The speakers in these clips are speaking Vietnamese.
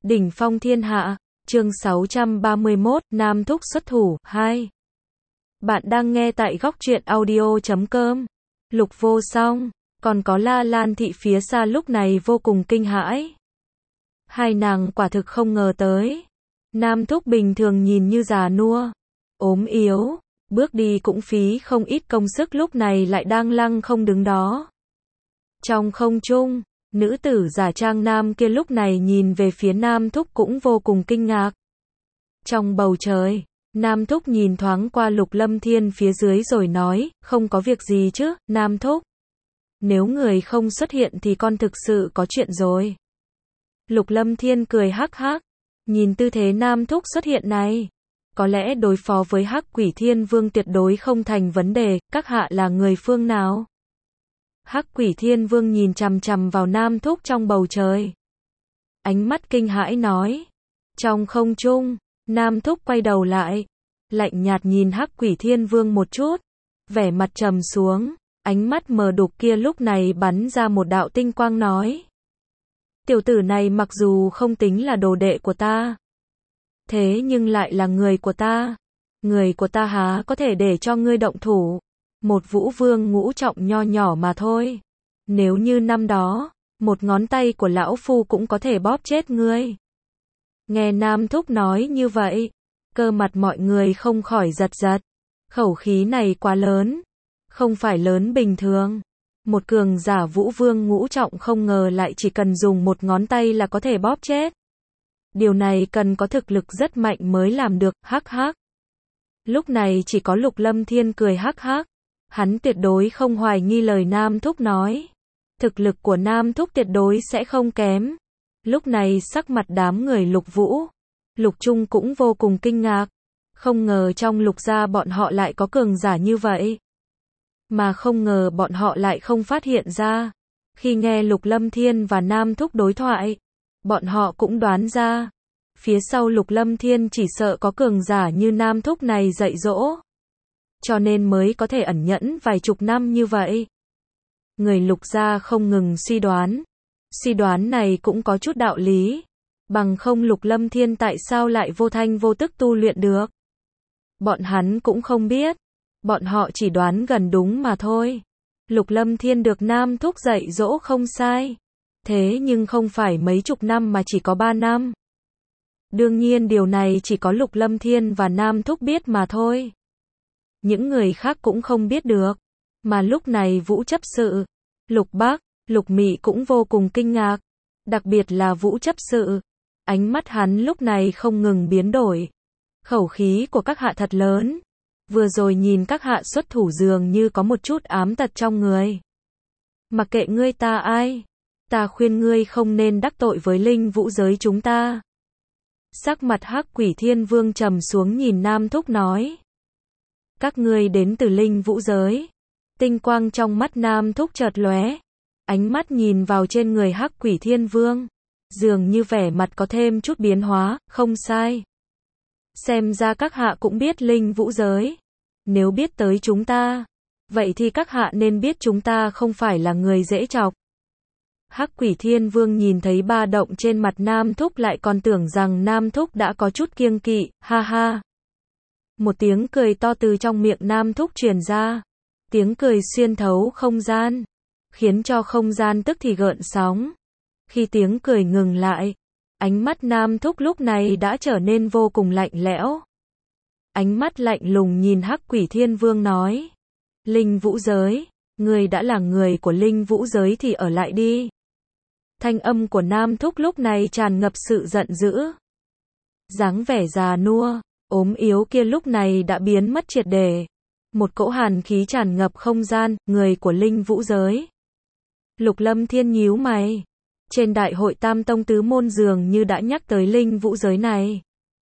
Đỉnh phong thiên hạ, chương 631, Nam Thúc xuất thủ, 2. Bạn đang nghe tại góc truyện audio.com. Lục Vô Song, còn có La Lan Thị phía xa lúc này vô cùng kinh hãi. Hai nàng quả thực không ngờ tới. Nam Thúc bình thường nhìn như già nua, ốm yếu, bước đi cũng phí không ít công sức lúc này lại đang lăng không đứng đó. Trong không trung, nữ tử giả trang nam kia lúc này nhìn về phía Nam Thúc cũng vô cùng kinh ngạc. Trong bầu trời, Nam Thúc nhìn thoáng qua Lục Lâm Thiên phía dưới rồi nói, không có việc gì chứ, Nam Thúc. Nếu người không xuất hiện thì con thực sự có chuyện rồi. Lục Lâm Thiên cười hắc hắc, nhìn tư thế Nam Thúc xuất hiện này. Có lẽ đối phó với Hắc Quỷ Thiên Vương tuyệt đối không thành vấn đề, các hạ là người phương nào? Hắc Quỷ Thiên Vương nhìn chằm chằm vào Nam Thúc trong bầu trời. Ánh mắt kinh hãi nói. Trong không trung, Nam Thúc quay đầu lại, lạnh nhạt nhìn Hắc Quỷ Thiên Vương một chút, vẻ mặt trầm xuống, ánh mắt mờ đục kia lúc này bắn ra một đạo tinh quang nói. Tiểu tử này mặc dù không tính là đồ đệ của ta, thế nhưng lại là người của ta. Người của ta há có thể để cho ngươi động thủ. Một vũ vương ngũ trọng nho nhỏ mà thôi. Nếu như năm đó, một ngón tay của lão phu cũng có thể bóp chết ngươi. Nghe Nam Thúc nói như vậy, cơ mặt mọi người không khỏi giật giật. Khẩu khí này quá lớn, không phải lớn bình thường. Một cường giả vũ vương ngũ trọng không ngờ lại chỉ cần dùng một ngón tay là có thể bóp chết. Điều này cần có thực lực rất mạnh mới làm được, hắc hắc. Lúc này chỉ có Lục Lâm Thiên cười hắc hắc. Hắn tuyệt đối không hoài nghi lời Nam Thúc nói. Thực lực của Nam Thúc tuyệt đối sẽ không kém. Lúc này sắc mặt đám người Lục Vũ, Lục Trung cũng vô cùng kinh ngạc. Không ngờ trong Lục gia bọn họ lại có cường giả như vậy. Mà không ngờ bọn họ lại không phát hiện ra. Khi nghe Lục Lâm Thiên và Nam Thúc đối thoại, bọn họ cũng đoán ra. Phía sau Lục Lâm Thiên chỉ sợ có cường giả như Nam Thúc này dạy dỗ. Cho nên mới có thể ẩn nhẫn vài chục năm như vậy. Người Lục gia không ngừng suy đoán. Suy đoán này cũng có chút đạo lý. Bằng không Lục Lâm Thiên tại sao lại vô thanh vô tức tu luyện được. Bọn hắn cũng không biết. Bọn họ chỉ đoán gần đúng mà thôi. Lục Lâm Thiên được Nam Thúc dạy dỗ không sai. Thế nhưng không phải mấy chục năm mà chỉ có 3 năm. Đương nhiên điều này chỉ có Lục Lâm Thiên và Nam Thúc biết mà thôi. Những người khác cũng không biết được. Mà lúc này Vũ chấp sự, Lục Bác, Lục Mị cũng vô cùng kinh ngạc. Đặc biệt là Vũ chấp sự. Ánh mắt hắn lúc này không ngừng biến đổi. Khẩu khí của các hạ thật lớn. Vừa rồi nhìn các hạ xuất thủ dường như có một chút ám tật trong người. Mặc kệ ngươi ta ai, ta khuyên ngươi không nên đắc tội với linh vũ giới chúng ta. Sắc mặt Hắc Quỷ Thiên Vương trầm xuống nhìn Nam Thúc nói. Các ngươi đến từ linh vũ giới. Tinh quang trong mắt Nam Thúc chợt lóe. Ánh mắt nhìn vào trên người Hắc Quỷ Thiên Vương. Dường như vẻ mặt có thêm chút biến hóa, không sai. Xem ra các hạ cũng biết linh vũ giới. Nếu biết tới chúng ta, vậy thì các hạ nên biết chúng ta không phải là người dễ chọc. Hắc Quỷ Thiên Vương nhìn thấy ba động trên mặt Nam Thúc lại còn tưởng rằng Nam Thúc đã có chút kiêng kỵ, ha ha. Một tiếng cười to từ trong miệng Nam Thúc truyền ra. Tiếng cười xuyên thấu không gian, khiến cho không gian tức thì gợn sóng. Khi tiếng cười ngừng lại, ánh mắt Nam Thúc lúc này đã trở nên vô cùng lạnh lẽo. Ánh mắt lạnh lùng nhìn Hắc Quỷ Thiên Vương nói. Linh vũ giới, người đã là người của linh vũ giới thì ở lại đi. Thanh âm của Nam Thúc lúc này tràn ngập sự giận dữ. Dáng vẻ già nua, ốm yếu kia lúc này đã biến mất triệt để. Một cỗ hàn khí tràn ngập không gian, người của linh vũ giới. Lục Lâm Thiên nhíu mày. Trên đại hội Tam Tông Tứ Môn dường như đã nhắc tới linh vũ giới này.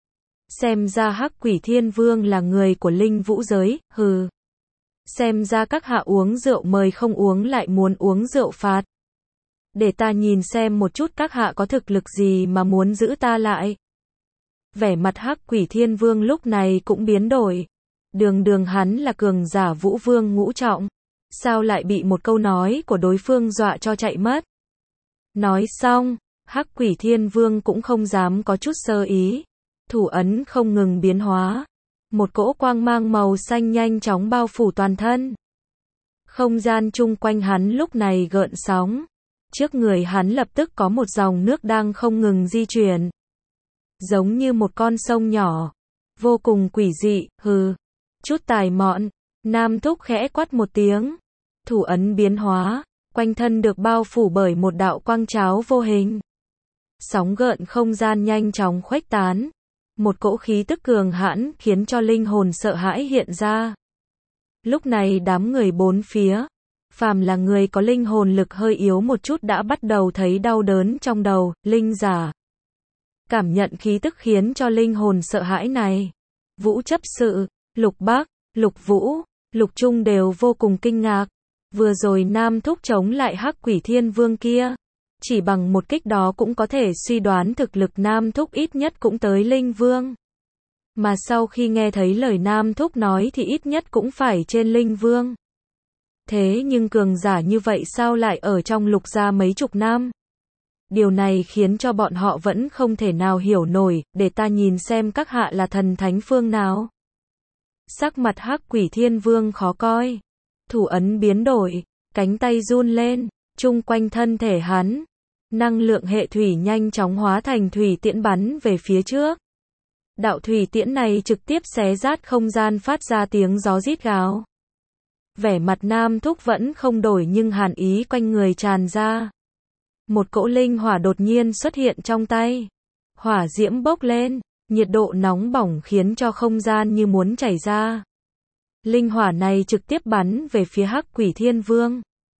Xem ra Hắc Quỷ Thiên Vương là người của linh vũ giới, hừ. Xem ra các hạ uống rượu mời không uống lại muốn uống rượu phạt. Để ta nhìn xem một chút các hạ có thực lực gì mà muốn giữ ta lại. Vẻ mặt Hắc Quỷ Thiên Vương lúc này cũng biến đổi. Đường hắn là cường giả vũ vương ngũ trọng. Sao lại bị một câu nói của đối phương dọa cho chạy mất. Nói xong, Hắc Quỷ Thiên Vương cũng không dám có chút sơ ý. Thủ ấn không ngừng biến hóa. Một cỗ quang mang màu xanh nhanh chóng bao phủ toàn thân. Không gian chung quanh hắn lúc này gợn sóng. Trước người hắn lập tức có một dòng nước đang không ngừng di chuyển. Giống như một con sông nhỏ. Vô cùng quỷ dị, hừ. Chút tài mọn. Nam Thúc khẽ quát một tiếng. Thủ ấn biến hóa. Quanh thân được bao phủ bởi một đạo quang cháo vô hình. Sóng gợn không gian nhanh chóng khuếch tán. Một cỗ khí tức cường hãn khiến cho linh hồn sợ hãi hiện ra. Lúc này đám người bốn phía, phàm là người có linh hồn lực hơi yếu một chút đã bắt đầu thấy đau đớn trong đầu, linh giả. Cảm nhận khí tức khiến cho linh hồn sợ hãi này. Vũ chấp sự, Lục Bác, Lục Vũ, Lục Trung đều vô cùng kinh ngạc. Vừa rồi Nam Thúc chống lại Hắc Quỷ Thiên Vương kia. Chỉ bằng một kích đó cũng có thể suy đoán thực lực Nam Thúc ít nhất cũng tới Linh Vương. Mà sau khi nghe thấy lời Nam Thúc nói thì ít nhất cũng phải trên Linh Vương. Thế nhưng cường giả như vậy sao lại ở trong Lục gia mấy chục năm? Điều này khiến cho bọn họ vẫn không thể nào hiểu nổi, để ta nhìn xem các hạ là thần thánh phương nào. Sắc mặt Hắc Quỷ Thiên Vương khó coi. Thủ ấn biến đổi, cánh tay run lên, chung quanh thân thể hắn. Năng lượng hệ thủy nhanh chóng hóa thành thủy tiễn bắn về phía trước. Đạo thủy tiễn này trực tiếp xé rát không gian phát ra tiếng gió rít gào. Vẻ mặt Nam Thúc vẫn không đổi nhưng hàn ý quanh người tràn ra. Một cỗ linh hỏa đột nhiên xuất hiện trong tay. Hỏa diễm bốc lên, nhiệt độ nóng bỏng khiến cho không gian như muốn chảy ra. Linh hỏa này trực tiếp bắn về phía Hắc Quỷ Thiên Vương.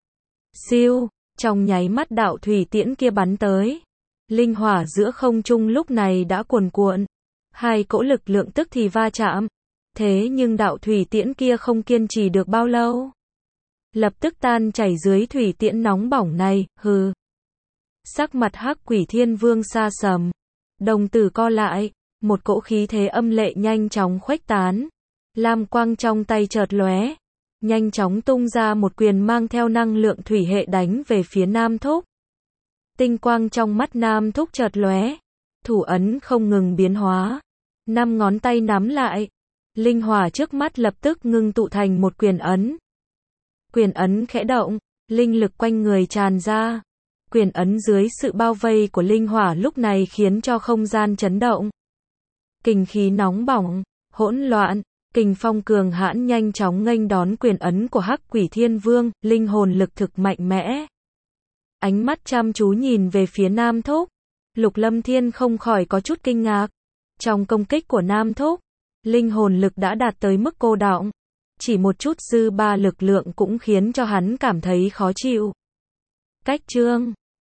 Siêu, trong nháy mắt đạo thủy tiễn kia bắn tới. Linh hỏa giữa không trung lúc này đã cuồn cuộn. Hai cỗ lực lượng tức thì va chạm. Thế nhưng đạo thủy tiễn kia không kiên trì được bao lâu. Lập tức tan chảy dưới thủy tiễn nóng bỏng này, hừ. Sắc mặt Hắc Quỷ Thiên Vương sa sầm. Đồng tử co lại, một cỗ khí thế âm lệ nhanh chóng khuếch tán. Lam quang trong tay chợt lóe, nhanh chóng tung ra một quyền mang theo năng lượng thủy hệ đánh về phía Nam Thúc. Tinh quang trong mắt Nam Thúc chợt lóe, thủ ấn không ngừng biến hóa, 5 ngón tay nắm lại, linh hỏa trước mắt lập tức ngưng tụ thành một quyền ấn. Quyền ấn khẽ động, linh lực quanh người tràn ra. Quyền ấn dưới sự bao vây của linh hỏa lúc này khiến cho không gian chấn động. Kình khí nóng bỏng, hỗn loạn. Kình phong cường hãn nhanh chóng nghênh đón quyền ấn của Hắc Quỷ Thiên Vương, linh hồn lực thực mạnh mẽ. Ánh mắt chăm chú nhìn về phía Nam Thúc. Lục Lâm Thiên không khỏi có chút kinh ngạc. Trong công kích của Nam Thúc, linh hồn lực đã đạt tới mức cô đọng. Chỉ một chút dư ba lực lượng cũng khiến cho hắn cảm thấy khó chịu. Cách chương